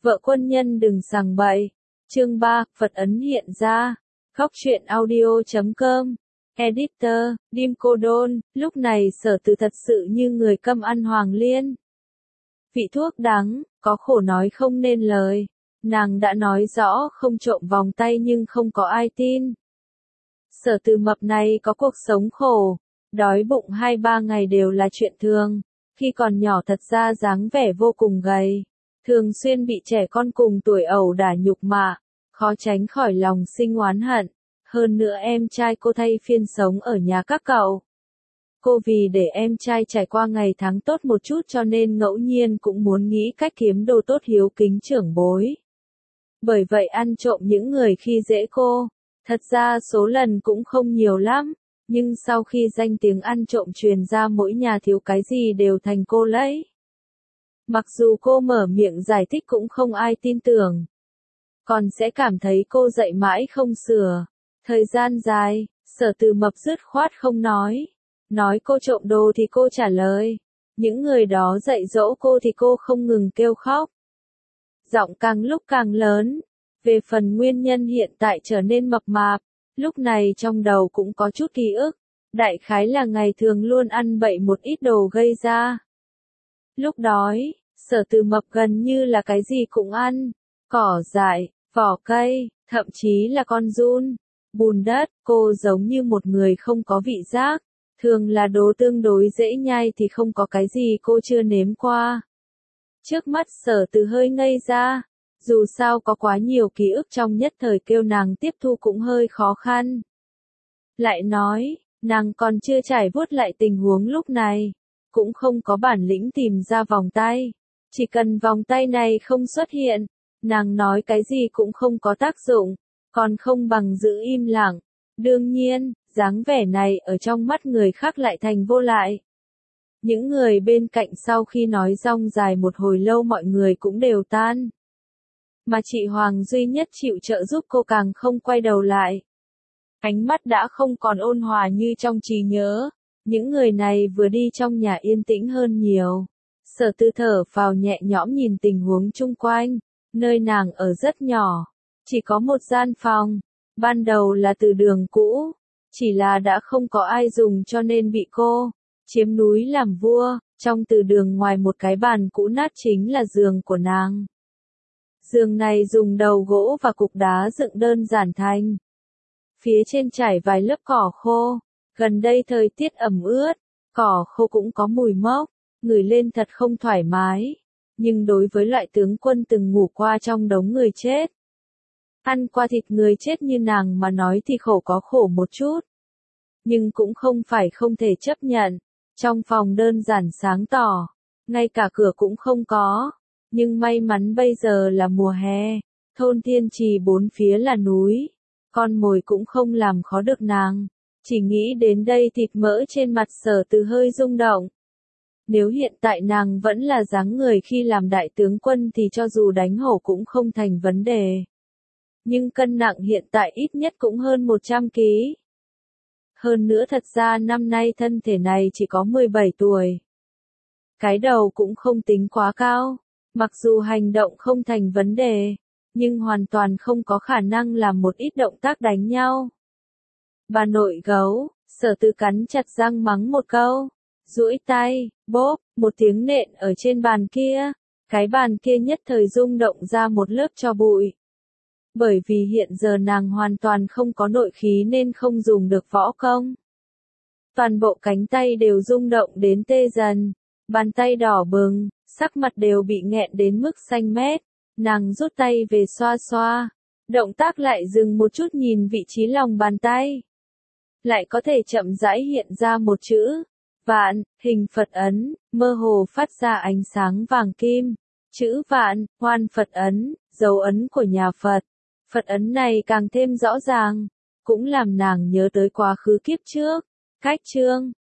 Vợ quân nhân đừng sằng bậy. Chương 3, Phật ấn hiện ra. Góc truyện audio.com. Editor, Dim Cô Đôn. Lúc này Sở Từ thật sự như người câm ăn hoàng liên. Vị thuốc đắng, có khổ nói không nên lời. Nàng đã nói rõ không trộm vòng tay nhưng không có ai tin. Sở Từ mập này có cuộc sống khổ. Đói bụng 2-3 ngày đều là chuyện thường. Khi còn nhỏ thật ra dáng vẻ vô cùng gầy. Thường xuyên bị trẻ con cùng tuổi ẩu đả nhục mạ. Khó tránh khỏi lòng sinh oán hận. Hơn nữa em trai cô thay phiên sống ở nhà các cậu. Cô vì để em trai trải qua ngày tháng tốt một chút cho nên ngẫu nhiên cũng muốn nghĩ cách kiếm đồ tốt hiếu kính trưởng bối. Bởi vậy ăn trộm những người khi dễ cô. Thật ra số lần cũng không nhiều lắm. Nhưng sau khi danh tiếng ăn trộm truyền ra mỗi nhà thiếu cái gì đều thành cô lấy. Mặc dù cô mở miệng giải thích cũng không ai tin tưởng. Còn sẽ cảm thấy cô dạy mãi không sửa. Thời gian dài, Sở Từ mập dứt khoát không nói. Nói cô trộm đồ thì cô trả lời. Những người đó dạy dỗ cô thì cô không ngừng kêu khóc. Giọng càng lúc càng lớn. Về phần nguyên nhân hiện tại trở nên mập mạp, lúc này trong đầu cũng có chút ký ức. Đại khái là ngày thường luôn ăn bậy một ít đồ gây ra. Lúc đói, Sở Từ mập gần như là cái gì cũng ăn. Cỏ dại, vỏ cây, thậm chí là con giun, bùn đất. Cô giống như một người không có vị giác. Thường là đồ tương đối dễ nhai thì không có cái gì cô chưa nếm qua. Trước mắt Sở Từ hơi ngây ra. Dù sao có quá nhiều ký ức trong nhất thời kêu nàng tiếp thu cũng hơi khó khăn. Lại nói, nàng còn chưa trải vuốt lại tình huống lúc này. Cũng không có bản lĩnh tìm ra vòng tay. Chỉ cần vòng tay này không xuất hiện, nàng nói cái gì cũng không có tác dụng. Còn không bằng giữ im lặng. Đương nhiên, dáng vẻ này ở trong mắt người khác lại thành vô lại. Những người bên cạnh sau khi nói rong dài một hồi lâu mọi người cũng đều tan. Mà chị Hoàng duy nhất chịu trợ giúp cô càng không quay đầu lại. Ánh mắt đã không còn ôn hòa như trong trí nhớ. Những người này vừa đi trong nhà yên tĩnh hơn nhiều. Sở Từ thở phào nhẹ nhõm nhìn tình huống chung quanh. Nơi nàng ở rất nhỏ. Chỉ có một gian phòng. Ban đầu là từ đường cũ. Chỉ là đã không có ai dùng cho nên bị cô chiếm núi làm vua. Trong từ đường ngoài một cái bàn cũ nát chính là giường của nàng. Giường này dùng đầu gỗ và cục đá dựng đơn giản thành. Phía trên trải vài lớp cỏ khô. Gần đây thời tiết ẩm ướt, cỏ khô cũng có mùi mốc, ngửi lên thật không thoải mái. Nhưng đối với loại tướng quân từng ngủ qua trong đống người chết, ăn qua thịt người chết như nàng mà nói thì khổ có khổ một chút. Nhưng cũng không phải không thể chấp nhận. Trong phòng đơn giản sáng tỏ, ngay cả cửa cũng không có. Nhưng may mắn bây giờ là mùa hè, thôn Thiên Trì bốn phía là núi. Con mồi cũng không làm khó được nàng. Chỉ nghĩ đến đây thịt mỡ trên mặt Sở Từ hơi rung động. Nếu hiện tại nàng vẫn là dáng người khi làm đại tướng quân thì cho dù đánh hổ cũng không thành vấn đề. Nhưng cân nặng hiện tại ít nhất cũng hơn 100 kg. Hơn nữa thật ra năm nay thân thể này chỉ có 17 tuổi. Cái đầu cũng không tính quá cao. Mặc dù hành động không thành vấn đề, nhưng hoàn toàn không có khả năng làm một ít động tác đánh nhau. Bà nội gấu, Sở Từ cắn chặt răng mắng một câu. Duỗi tay, bốp, một tiếng nện ở trên bàn kia. Cái bàn kia nhất thời rung động ra một lớp tro bụi. Bởi vì hiện giờ nàng hoàn toàn không có nội khí nên không dùng được võ công. Toàn bộ cánh tay đều rung động đến tê dần. Bàn tay đỏ bừng, sắc mặt đều bị nghẹn đến mức xanh mét. Nàng rút tay về xoa xoa. Động tác lại dừng một chút nhìn vị trí lòng bàn tay. Lại có thể chậm rãi hiện ra một chữ. Vạn, hình Phật ấn, mơ hồ phát ra ánh sáng vàng kim. Chữ vạn, hoan Phật ấn, dấu ấn của nhà Phật. Phật ấn này càng thêm rõ ràng. Cũng làm nàng nhớ tới quá khứ kiếp trước. Cách chương.